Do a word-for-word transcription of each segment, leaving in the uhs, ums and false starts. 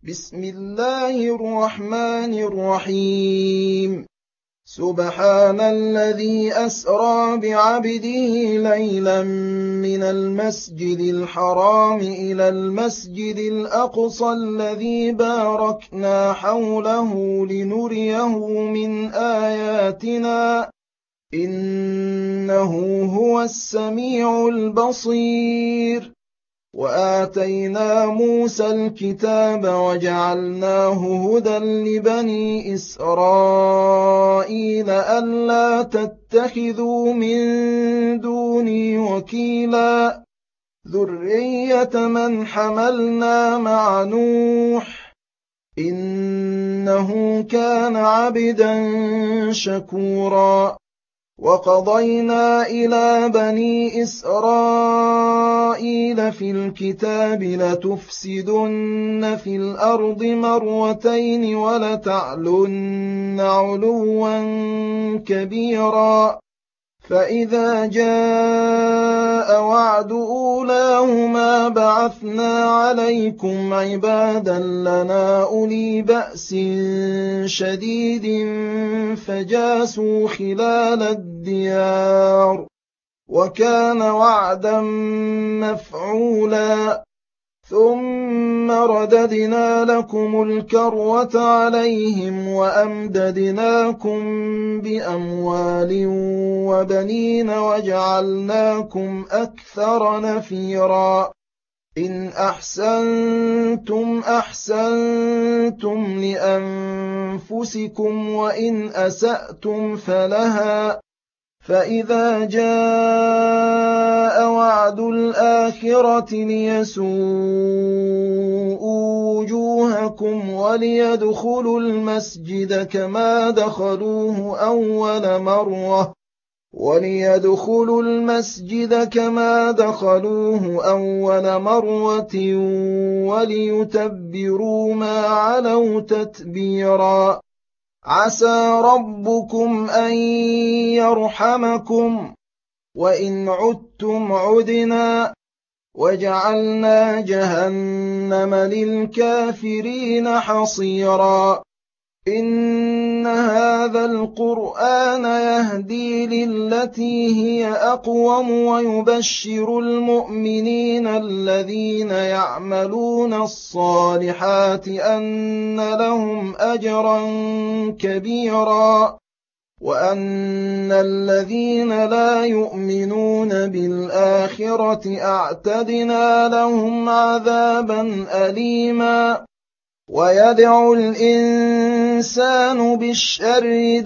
بسم الله الرحمن الرحيم سبحان الذي أسرى بعبده ليلا من المسجد الحرام إلى المسجد الأقصى الذي باركنا حوله لنريه من آياتنا إنه هو السميع البصير وآتينا موسى الكتاب وجعلناه هدى لبني إسرائيل ألا تتخذوا من دوني وكيلا ذرية من حملنا مع نوح إنه كان عبدا شكورا وقضينا إلى بني إسرائيل في الكتاب لتفسدن في الأرض مرتين ولتعلن علوا كبيرا فإذا جاء وعد أولاهما بعثنا عليكم عبادا لنا أولي بأس شديد فجاسوا خلال الديار وكان وعدا مفعولا ثم رددنا لكم الكرة عليهم وأمددناكم بأموال وبنين وجعلناكم أكثر نفيرا إن أحسنتم أحسنتم لأنفسكم وإن أسأتم فلها فإذا جاء وعد الآخرة ليسوءوا وجوهكم وليدخلوا المسجد كما دخلوه أول مرة وليدخلوا المسجد كما دخلوه أول مرة وليتبروا ما علوا تتبيرا عسى ربكم أن يرحمكم وإن عدتم عدنا وجعلنا جهنم للكافرين حصيرا إن هذا القرآن يهدي للتي هي أقوم ويبشر المؤمنين الذين يعملون الصالحات أن لهم أجرا كبيرا وأن الذين لا يؤمنون بالآخرة أعتدنا لهم عذابا أليما ويدعو الإنسان بالشر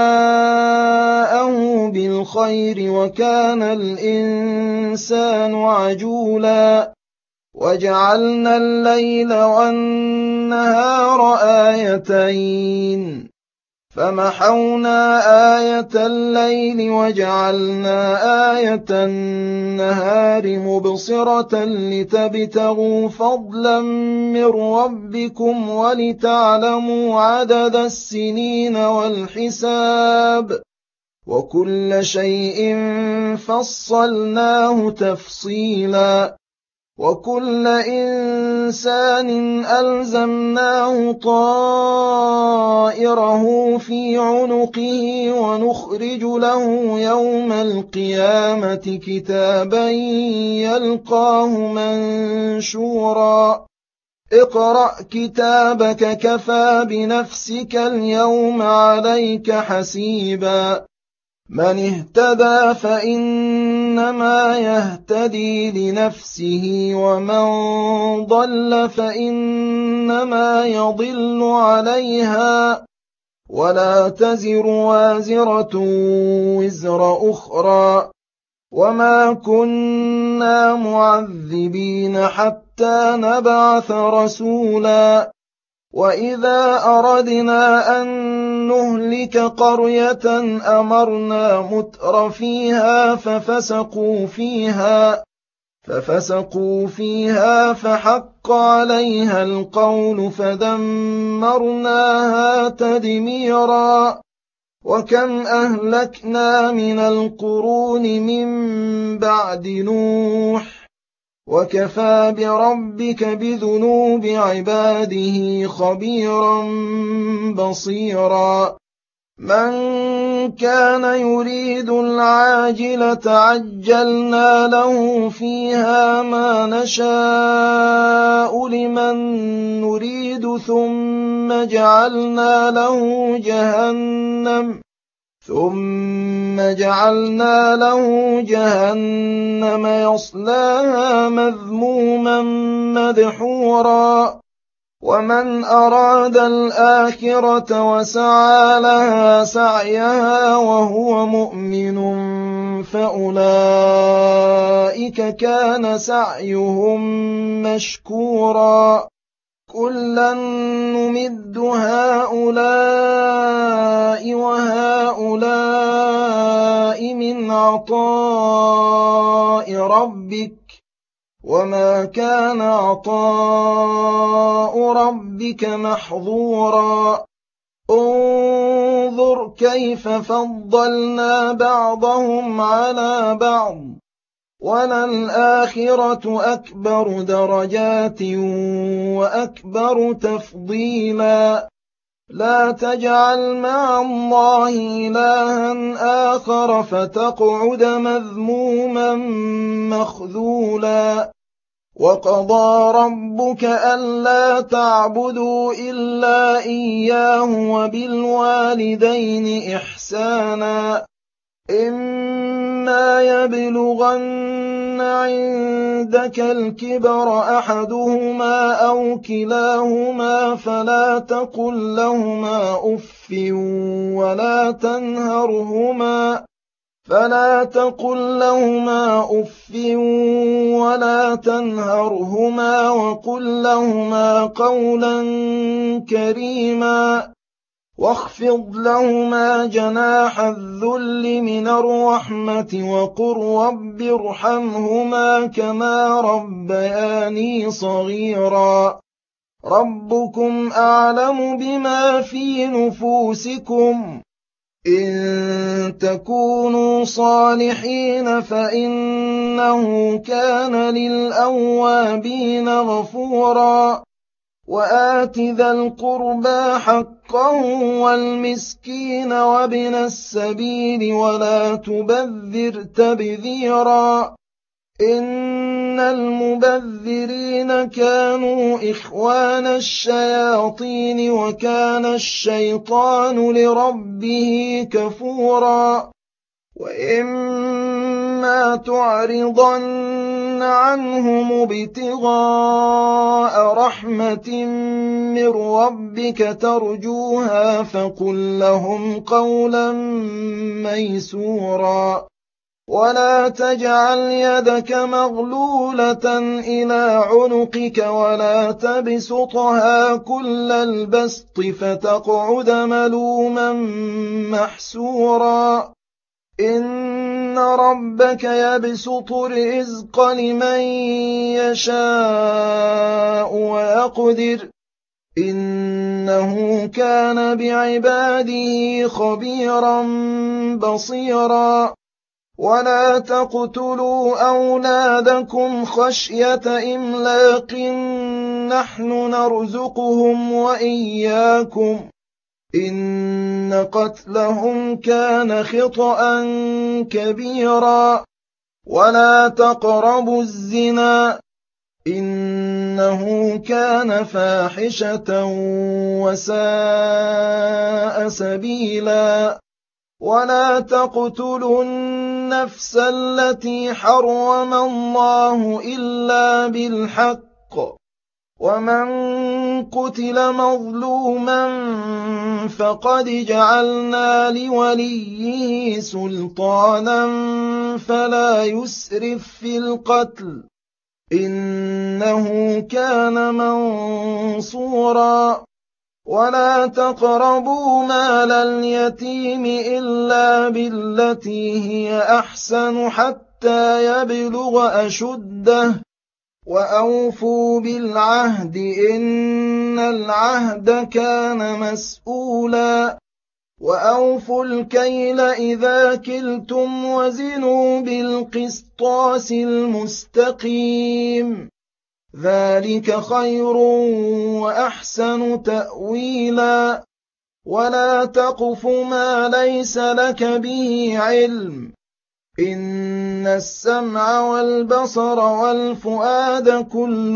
دعاءه بالخير وكان الإنسان عجولا وجعلنا الليل والنهار آيتين فمحونا آية الليل وجعلنا آية النهار مبصرة لتبتغوا فضلا من ربكم ولتعلموا عدد السنين والحساب وكل شيء فصلناه تفصيلا وكل إنسان ألزمناه طائره في عنقه ونخرج له يوم القيامة كتابا يلقاه منشورا اقرأ كتابك كفى بنفسك اليوم عليك حسيبا من اهتدى فإنما يهتدي لنفسه ومن ضل فإنما يضل عليها ولا تزر وازرة وزر أخرى وما كنا معذبين حتى نبعث رسولا وإذا أردنا أن نهلك قرية أمرنا متر فيها ففسقوا فيها ففسقوا فيها فحق عليها القول فدمرناها تدميرا وكم أهلكنا من القرون من بعد نوح وكفى بربك بذنوب عباده خبيرا بصيرا من كان يريد العاجلة عجلنا له فيها ما نشاء لمن نريد ثم جعلنا له جهنم ثم جعلنا له جهنم يصلاها مذموما مدحورا ومن أراد الآخرة وسعى لها سعيها وهو مؤمن فأولئك كان سعيهم مشكورا كلا نمد هؤلاء وهؤلاء من عطاء ربك وما كان عطاء ربك محظورا انظر كيف فضلنا بعضهم على بعض وللآخرة أكبر درجات وأكبر تفضيلا لا تجعل مع الله إلها آخر فتقعد مذموما مخذولا وقضى ربك ألا تعبدوا إلا إياه وبالوالدين إحسانا إما يبلغن عندك الكبر أحدهما أو كلاهما فلا تقل لهما أف ولا تنهرهما فلا تقل لهما أف ولا تنهرهما وقل لهما قولا كريما واخفض لهما جناح الذل من الرحمة وقل رب ارحمهما كما ربياني صغيرا ربكم أعلم بما في نفوسكم إن تكونوا صالحين فإنه كان للأوابين غفورا وآت ذا القربى حقه والمسكين وابن السبيل ولا تبذر تبذيرا إن المبذرين كانوا إخوان الشياطين وكان الشيطان لربه كفورا وإما تعرضن عنهم ابتغاء رحمة من ربك ترجوها فقل لهم قولا ميسورا ولا تجعل يدك مغلولة إلى عنقك ولا تبسطها كل البسط فتقعد ملوما محسورا إن ربك يبسط الرزق لمن يشاء ويقدر إنه كان بعباده خبيرا بصيرا ولا تقتلوا أولادكم خشية إملاق نحن نرزقهم وإياكم إن قتلهم كان خطأ كبيرا ولا تقربوا الزنا إنه كان فاحشة وساء سبيلا ولا تقتلوا النفس التي حرم الله إلا بالحق ومن قتل مظلوما فقد جعلنا لوليه سلطانا فلا يسرف في القتل إنه كان منصورا ولا تقربوا مال اليتيم إلا بالتي هي أحسن حتى يبلغ أشده وأوفوا بالعهد إن العهد كان مسؤولا وَأَوْفُوا الْكَيْلَ إِذَا كِلْتُمْ وَزِنُوا بِالْقِسْطَاسِ الْمُسْتَقِيمِ ذَلِكَ خَيْرٌ وَأَحْسَنُ تَأْوِيلًا وَلَا تَقْفُ مَا لَيْسَ لَكَ بِهِ عِلْمٌ إِنَّ السَّمْعَ وَالْبَصَرَ وَالْفُؤَادَ كُلُّ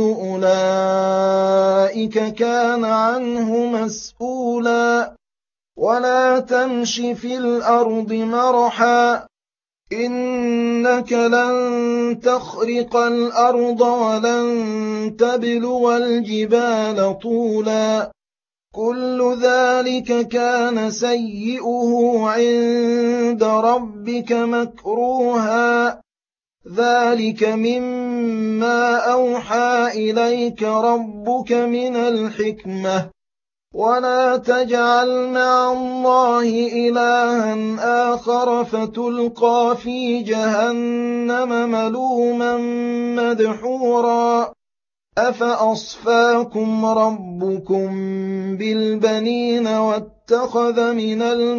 أُولَئِكَ كَانَ عَنْهُ مَسْئُولًا وَلَا تَمْشِ فِي الْأَرْضِ مَرَحًا إِنَّكَ لَن تَخْرِقَ الْأَرْضَ وَلَن تَبْلُغَ الْجِبَالَ طُولًا كُلُّ ذَلِكَ كَانَ سَيِّئُهُ عِندَ رَبِّكَ مَكْرُوهًا ذَلِكَ مِمَّا أَوْحَىٰ إِلَيْكَ رَبُّكَ مِنَ الْحِكْمَةِ وَلَا تَجْعَلْ مَعَ اللَّهِ إِلَٰهًا آخَرَ فَتُلْقَىٰ فِي جَهَنَّمَ مَلُومًا مَّدْحُورًا أَفَأَصْفَاكُمْ رَبُّكُم بِالْبَنِينَ وَاتَّخَذَ مِنَ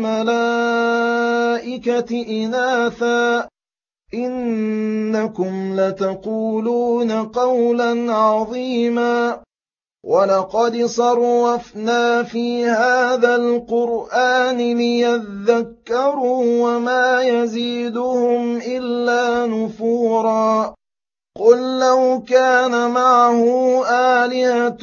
الْمَلَائِكَةِ إِنَاثًا إِنَّكُمْ لَتَقُولُونَ قَوْلًا عَظِيمًا وَلَقَدْ صَرَّفْنَا فِي هَٰذَا الْقُرْآنِ لِيَذَّكَّرُوا وَمَا يَزِيدُهُمْ إِلَّا نُفُورًا قُل لَّوْ كَانَ مَعَهُ آلِهَةٌ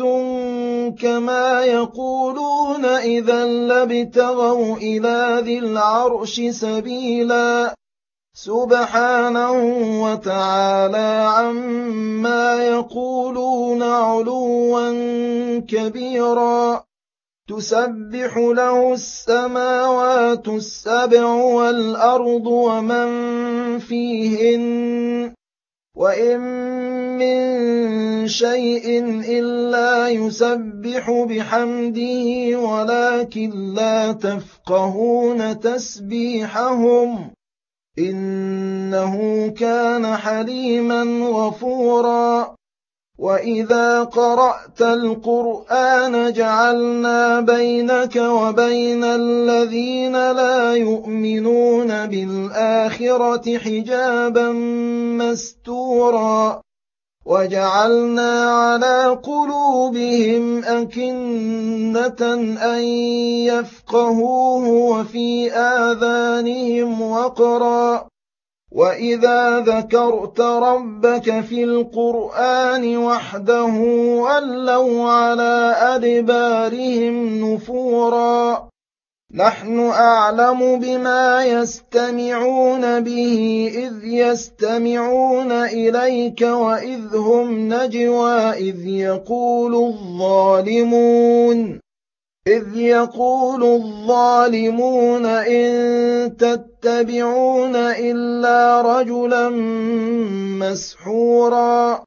كَمَا يَقُولُونَ إِذًا لَّابْتَغَوْا إِلَىٰ ذِي الْعَرْشِ سَبِيلًا سُبْحَانَهُ وَتَعَالَىٰ عَمَّا يَقُولُونَ عُلُوًّا كَبِيرًا تُسَبِّحُ لَهُ السَّمَاوَاتُ السَّبْعُ وَالْأَرْضُ وَمَن فِيهِنَّ وَإِن مِّن شَيْءٍ إِلَّا يُسَبِّحُ بِحَمْدِهِ وَلَٰكِن لَّا تَفْقَهُونَ تَسْبِيحَهُمْ إِنَّهُ كَانَ حَلِيمًا غَفُورًا وَإِذَا قَرَأْتَ الْقُرْآنَ جَعَلْنَا بَيْنَكَ وَبَيْنَ الَّذِينَ لَا يُؤْمِنُونَ بِالْآخِرَةِ حِجَابًا مَّسْتُورًا وَجَعَلْنَا عَلَىٰ قُلُوبِهِمْ أَكِنَّةً أَن يَفْقَهُوهُ وَفِي آذَانِهِمْ وَقْرًا وَإِذَا ذَكَرْتَ رَبَّكَ فِي الْقُرْآنِ وَحْدَهُ وَلَّوْا عَلَىٰ أَدْبَارِهِمْ نُفُورًا نَّحْنُ أَعْلَمُ بِمَا يَسْتَمِعُونَ بِهِ إِذْ يَسْتَمِعُونَ إِلَيْكَ وَإِذْ هُمْ نَجْوَىٰ إِذْ يَقُولُ الظَّالِمُونَ إِذْ يَقُولُ الظَّالِمُونَ إِن تَتَّبِعُونَ إِلَّا رَجُلًا مَّسْحُورًا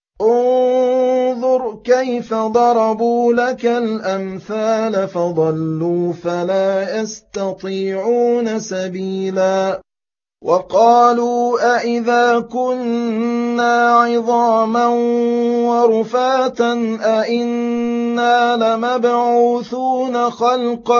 انظُرْ كَيْفَ ضَرَبُوا لَكَ الْأَمْثَالَ فَضَلُّوا فَلَا يَسْتَطِيعُونَ سَبِيلًا وَقَالُوا أَإِذَا كُنَّا عِظَامًا وَرُفَاتًا أَإِنَّا لَمَبْعُوثُونَ خَلْقًا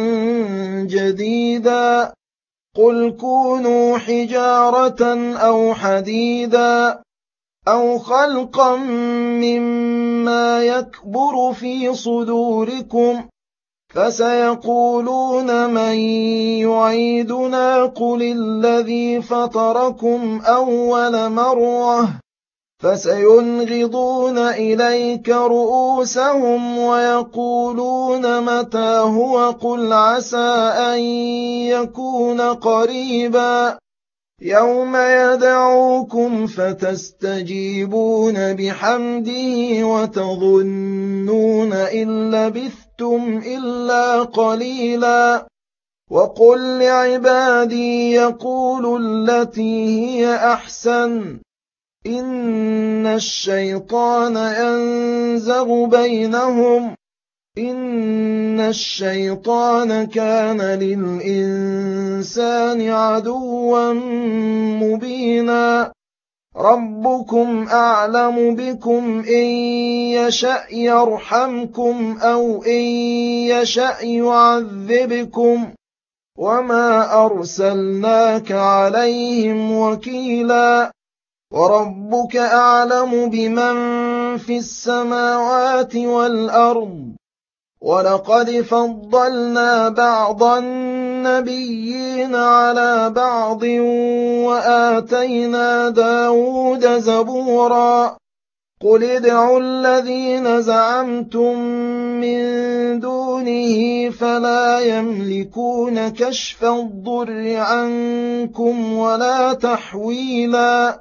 جَدِيدًا قُلْ كُونُوا حِجَارَةً أَوْ حَدِيدًا أَوْ خَلْقًا مِّمَّا يَكْبُرُ فِي صُدُورِكُمْ فَسَيَقُولُونَ مَن يُعِيدُنَا قُلِ الَّذِي فَطَرَكُمْ أَوَّلَ مَرَّةٍ فَسَيُنْغِضُونَ إِلَيْكَ رُءُوسَهُمْ وَيَقُولُونَ مَتَىٰ هُوَ قُلْ عَسَىٰ أَن يَكُونَ قَرِيبًا يَوْمَ يَدْعُوكُمْ فَتَسْتَجِيبُونَ بِحَمْدِهِ وَتَظُنُّونَ إِن لَّبِثْتُمْ إِلَّا قَلِيلًا وَقُل لِّعِبَادِي يَقُولُوا الَّتِي هِيَ أَحْسَنُ إِنَّ الشَّيْطَانَ يَنزَغُ بَيْنَهُمْ إِنَّ الشَّيْطَانَ كَانَ لِلْإِنسَانِ عَدُوًّا مُّبِينًا رَبُّكُمْ أَعْلَمُ بِكُمْ إِن يَشَأْ يَرْحَمْكُمْ أَوْ إِن يَشَأْ يُعَذِّبْكُمْ وما أرسلناك عليهم وكيلا وربك أعلم بمن في السماوات والأرض ولقد فضلنا بعض النبيين على بعض وآتينا داود زبورا قل ادعوا الذين زعمتم من دونه فلا يملكون كشف الضر عنكم ولا تحويلا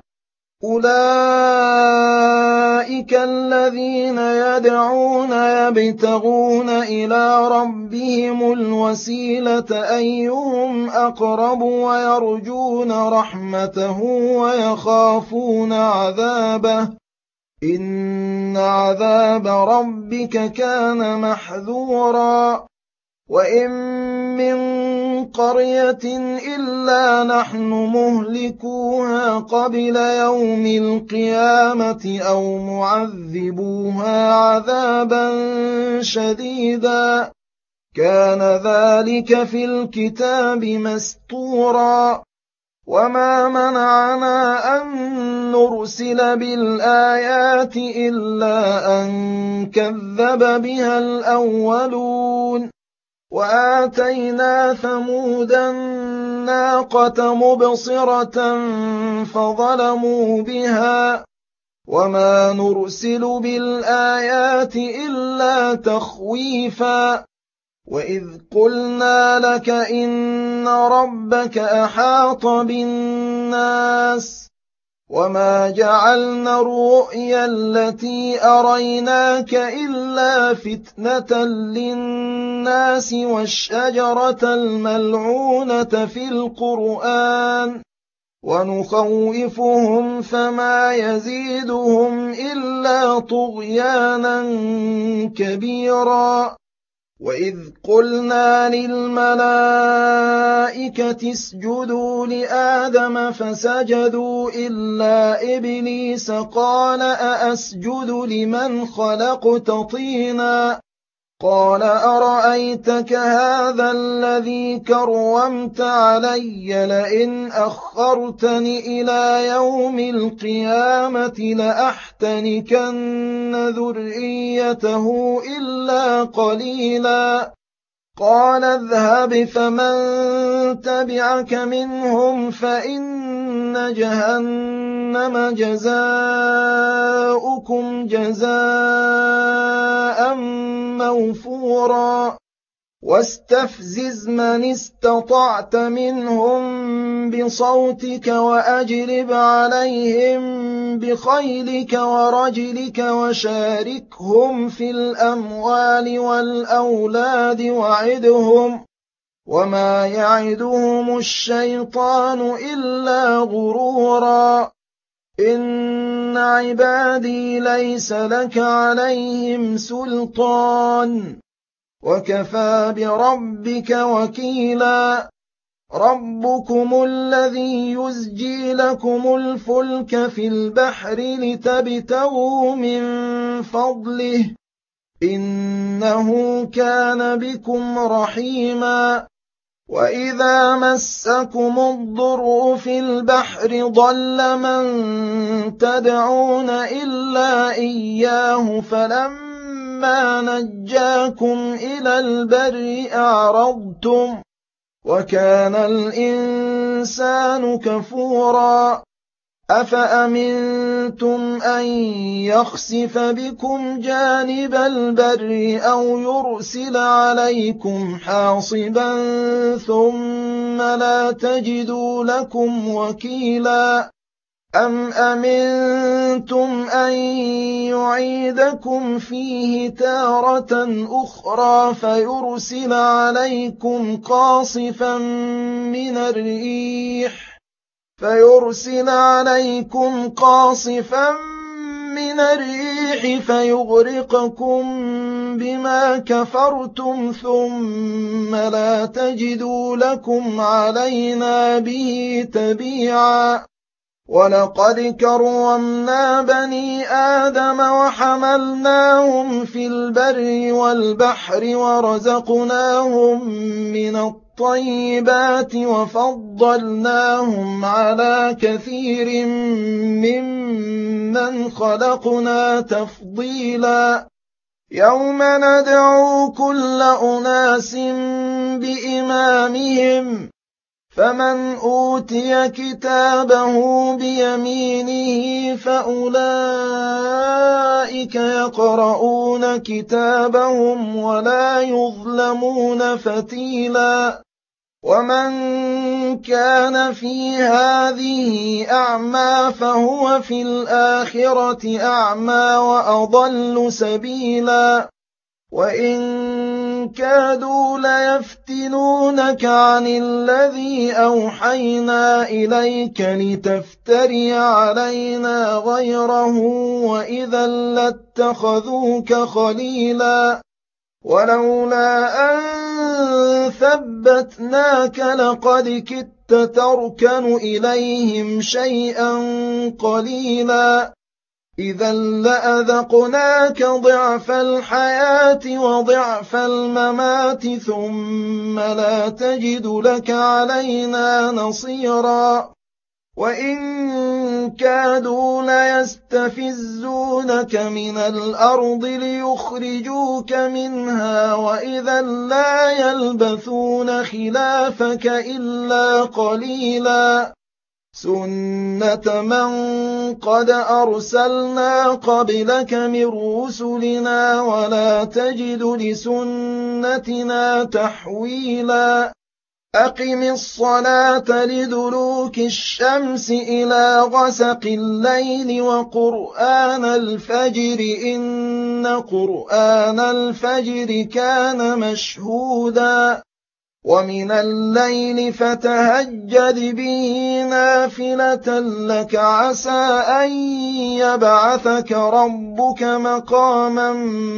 أولئك الذين يدعون يبتغون إلى ربهم الوسيلة أيهم أقرب ويرجون رحمته ويخافون عذابه إن عذاب ربك كان محذورا وإن من قرية إلا نحن مهلكوها قبل يوم القيامة أو معذبوها عذابا شديدا كان ذلك في الكتاب مسطورا وما منعنا أن نرسل بالآيات إلا أن كذب بها الأولون وآتينا ثمود الناقة مبصرة فظلموا بها وما نرسل بالآيات إلا تخويفا وإذ قلنا لك إن ربك أحاط بالناس وما جعلنا الرؤيا التي أريناك إلا فتنة للناس والشجرة الملعونة في القرآن ونخوفهم فما يزيدهم إلا طغيانا كبيرا وإذ قلنا للملائكة اسجدوا لآدم فسجدوا إلا إبليس قال أأسجد لمن خلقت طينا قال أرأيتك هذا الذي كرمت علي لئن أخرتني إلى يوم القيامة لأحتنكن ذريته إلا قليلا قال اذهب فمن تبعك منهم فإن جهنم جزاؤكم جزاء موفورا واستفزز من استطعت منهم بصوتك وأجلب عليهم بخيلك ورجلك وشاركهم في الأموال والأولاد وعدهم وما يعدهم الشيطان إلا غرورا إن عبادي ليس لك عليهم سلطان وكفى بربك وكيلا ربكم الذي يزجي لكم الفلك في البحر لتبتغوا من فضله إنه كان بكم رحيما وإذا مسكم الضر في البحر ضل من تدعون إلا إياه فلما نجاكم إلى البر أعرضتم وكان الإنسان كفورا أفأمنتم أن يخسف بكم جانب البر أو يرسل عليكم حاصبا ثم لا تجدوا لكم وكيلا أم أمنتم أن يعيدكم فيه تارة أخرى فيرسل عليكم قاصفا من الريح فيرسل عليكم قاصفا من الريح فيغرقكم بما كفرتم ثم لا تجدوا لكم علينا به تبيعا وَلَقَدْ كَرَّمْنَا بَنِي آدَمَ وَحَمَلْنَاهُمْ فِي الْبَرِّ وَالْبَحْرِ وَرَزَقْنَاهُم مِّنَ الطَّيِّبَاتِ وَفَضَّلْنَاهُمْ عَلَىٰ كَثِيرٍ مِّمَّنْ خَلَقْنَا تَفْضِيلًا يَوْمَ نَدْعُو كُلَّ أُنَاسٍ بِإِمَامِهِمْ فمن أوتي كتابه بيمينه فأولئك يقرؤون كتابهم ولا يظلمون فتيلا ومن كان في هذه أعمى فهو في الآخرة أعمى وأضل سبيلا وإن كادوا ليفتنونك عن الذي أوحينا إليك لتفتري علينا غيره وإذا لاتخذوك خليلا ولولا أن ثبتناك لقد كدت تركن إليهم شيئا قليلا إذا لأذقناك ضعف الحياة وضعف الممات ثم لا تجد لك علينا نصيرا وإن كادوا ليستفزونك من الأرض ليخرجوك منها وإذا لا يلبثون خلافك إلا قليلا سُنَّةَ مَن قَدْ أَرْسَلْنَا قَبْلَكَ مِن رُّسُلِنَا وَلَا تَجِدُ لِسُنَّتِنَا تَحْوِيلًا أَقِمِ الصَّلَاةَ لِدُلُوكِ الشَّمْسِ إِلَىٰ غَسَقِ اللَّيْلِ وَقُرْآنَ الْفَجْرِ إِنَّ قُرْآنَ الْفَجْرِ كَانَ مَشْهُودًا وَمِنَ اللَّيْلِ فَتَهَجَّدْ بِهِ نَافِلَةً لَّكَ عَسَىٰ أَن يَبْعَثَكَ رَبُّكَ مَقَامًا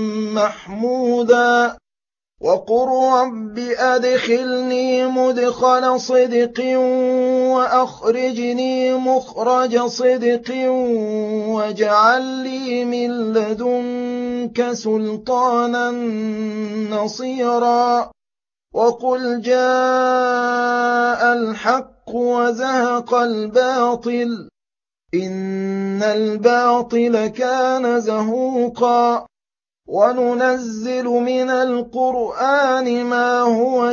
مَّحْمُودًا وَقُل رَّبِّ أَدْخِلْنِي مُدْخَلَ صِدْقٍ وَأَخْرِجْنِي مُخْرَجَ صِدْقٍ وَاجْعَل لِّي مِن لَّدُنكَ سُلْطَانًا نَّصِيرًا وَقُلْ جَاءَ الْحَقُّ وَزَهَقَ الْبَاطِلُ إِنَّ الْبَاطِلَ كَانَ زَهُوقًا وَنُنَزِّلُ مِنَ الْقُرْآنِ مَا هُوَ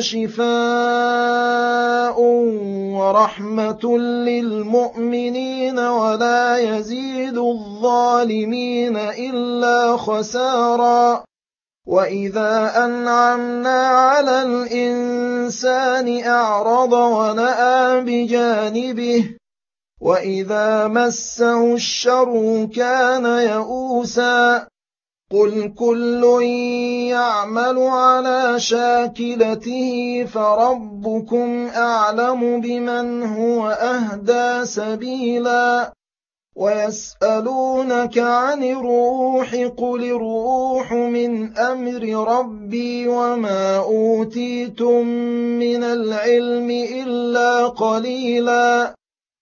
شِفَاءٌ وَرَحْمَةٌ لِّلْمُؤْمِنِينَ وَلَا يَزِيدُ الظَّالِمِينَ إِلَّا خَسَارًا وَإِذَا أَنْعَمْنَا عَلَى الْإِنسَانِ أَعْرَضَ وَنَأَىٰ بِجَانِبِهِ وَإِذَا مَسَّهُ الشَّرُّ كَانَ يَئُوسًا قُلْ كُلٌّ يَعْمَلُ عَلَىٰ شَاكِلَتِهِ فَرَبُّكُمْ أَعْلَمُ بِمَنْ هُوَ أَهْدَىٰ سَبِيلًا وَيَسْأَلُونَكَ عَنِ الرُّوحِ قُلِ الرُّوحُ مِنْ أَمْرِ رَبِّي وَمَا أُوتِيتُم مِّنَ الْعِلْمِ إِلَّا قَلِيلًا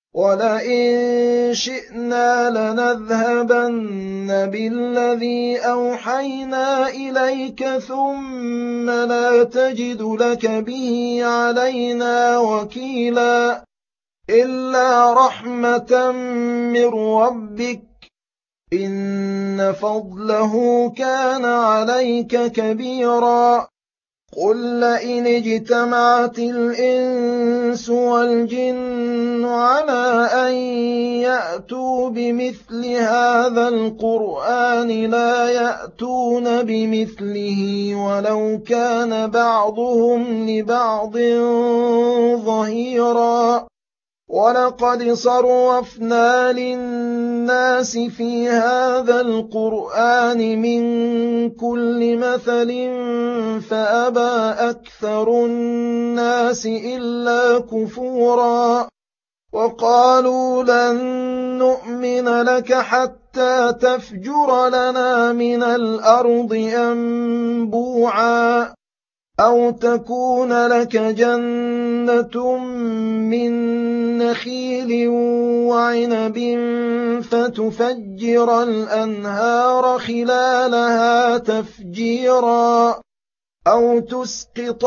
وَلَئِن شِئْنَا لَنَذْهَبَنَّ بِالَّذِي أَوْحَيْنَا إِلَيْكَ ثُمَّ لَا تَجِدُ لَكَ بِهِ عَلَيْنَا وَكِيلًا إِلَّا رَحْمَةً مِّن رَّبِّكَ إِنَّ فَضْلَهُ كَانَ عَلَيْكَ كَبِيرًا قُل لَّئِنِ اجْتَمَعَتِ الْإِنسُ وَالْجِنُّ عَلَىٰ أَن يَأْتُوا بِمِثْلِ هَٰذَا الْقُرْآنِ لَا يَأْتُونَ بِمِثْلِهِ وَلَوْ كَانَ بَعْضُهُمْ لِبَعْضٍ ظَهِيرًا وَلَقَدْ صَرَّفْنَا لِلنَّاسِ فِي هَٰذَا الْقُرْآنِ مِن كُلِّ مَثَلٍ فَأَبَىٰ أَكْثَرُ النَّاسِ إِلَّا كُفُورًا وَقَالُوا لَن نُّؤْمِنَ لَكَ حَتَّىٰ تَفْجُرَ لَنَا مِنَ الْأَرْضِ يَنبُوعًا أو تكون لك جنة من نخيل وعنب فتفجر الأنهار خلالها تفجيرا أو تسقط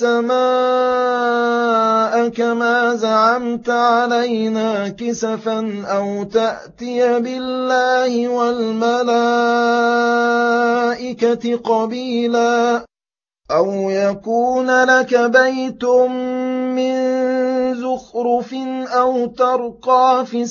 السماء كما زعمت علينا كسفا أو تأتي بالله والملائكة قبيلا أو يكون لك بيت من زخرف أو ترقى في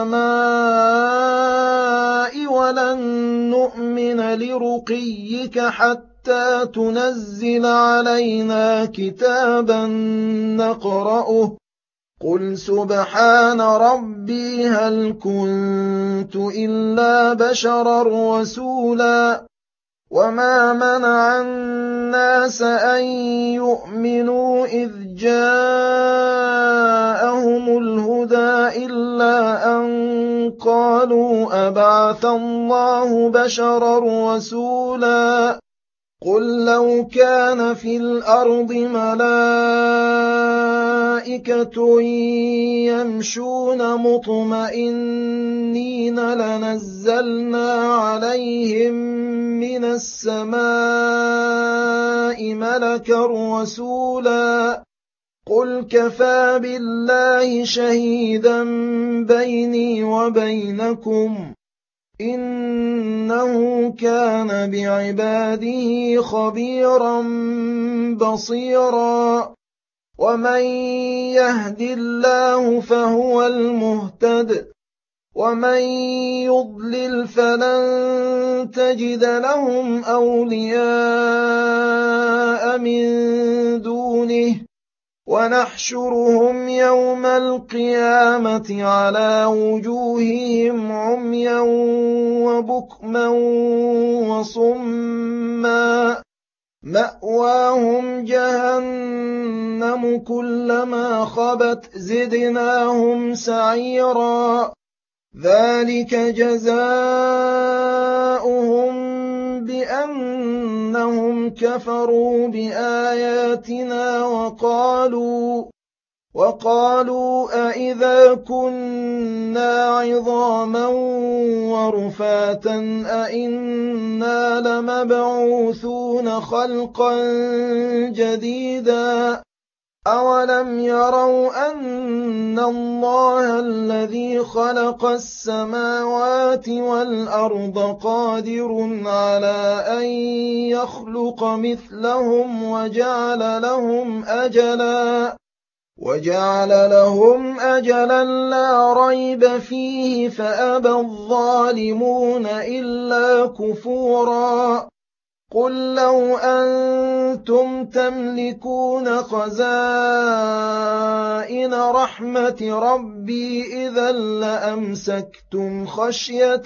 السماء ولن نؤمن لرقيك حتى تنزل علينا كتابا نقرأه قل سبحان ربي هل كنت إلا بشرا رسولا وما منع الناس أن يؤمنوا إذ جاءهم الهدى إلا أن قالوا أبعث الله بشرا رسولا قل لو كان في الأرض ملائكة يمشون مطمئنين لنزلنا عليهم من السماء ملكا رسولا قل كفى بالله شهيدا بيني وبينكم إنه كان بعباده خبيرا بصيرا ومن يهد الله فهو المهتد ومن يضلل فلن تجد لهم أولياء من دونه ونحشرهم يوم القيامة على وجوههم عميا وبكما وصما مأواهم جهنم كلما خبت زدناهم سعيرا ذلك جزاؤهم بأنهم كفروا بآياتنا وقالوا وقالوا أئذا كنا عظاما ورفاتا أئنا لمبعوثون خلقا جديدا أولم يروا أن الله الذي خلق السماوات والأرض قادر على أن يخلق مثلهم وجعل لهم أجلا وجعل لهم أجلا لا ريب فيه فأبى الظالمون إلا كفورا قل لو أنتم تملكون خزائن رحمة ربي إذا لأمسكتم خشية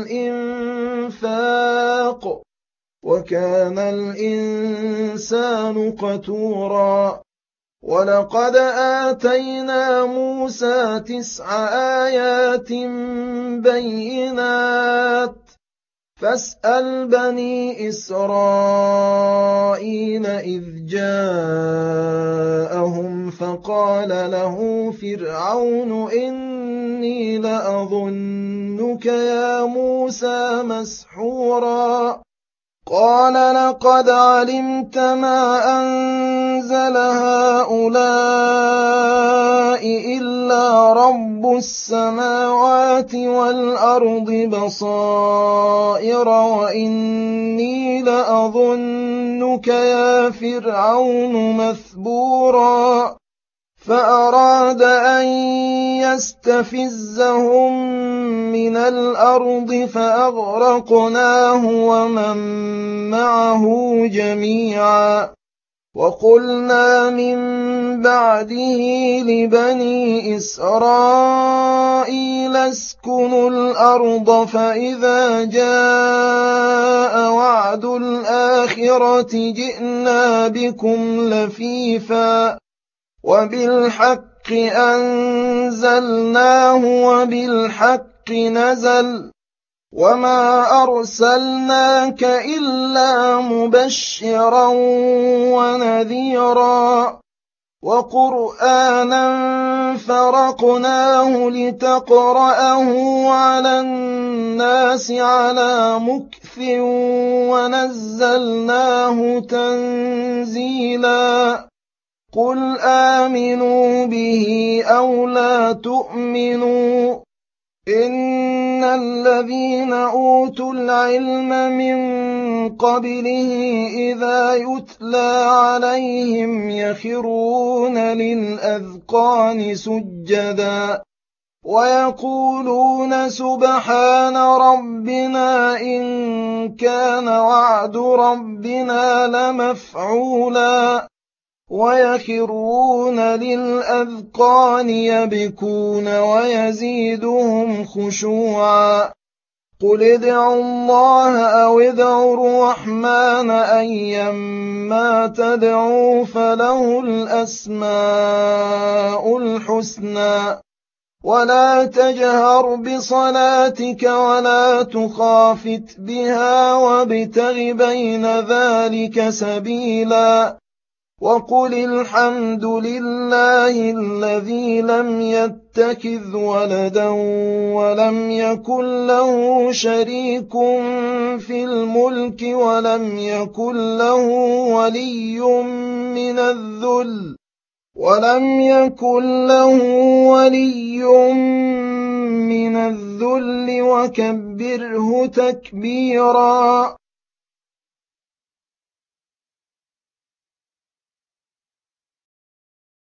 الإنفاق وكان الإنسان قتورا ولقد آتينا موسى تسع آيات بينات فاسأل بني إسرائيل إذ جاءهم فقال له فرعون إني لأظنك يا موسى مسحورا قال لقد علمت ما أنزل هؤلاء إلا رب السماوات والأرض بصائر وإني لأظنك يا فرعون مثبورا فأراد أن يستفزهم من الأرض فأغرقناه ومن معه جميعا وقلنا من بعده لبني إسرائيل اسكنوا الأرض فإذا جاء وعد الآخرة جئنا بكم لفيفا وبالحق أنزلناه وبالحق نزل وما أرسلناك إلا مبشرا ونذيرا وقرآنا فرقناه لتقرأه على الناس على مكث ونزلناه تنزيلا قل آمنوا به أو لا تؤمنوا إن الذين أوتوا العلم من قبله إذا يتلى عليهم يخرون للأذقان سجدا ويقولون سبحان ربنا إن كان وعد ربنا لمفعولا ويخرون للأذقان يبكون ويزيدهم خشوعا قل ادعوا الله أو ادعوا الرحمن أيما تدعوا فله الأسماء الحسنى ولا تجهر بصلاتك ولا تخافت بها وابتغ بين ذلك سبيلا وقل الحمد لله الذي لم يتخذ ولدا ولم يكن له شريك في الملك ولم يكن له ولي من الذل ولم يكن له ولي من الذل وكبره تكبيرا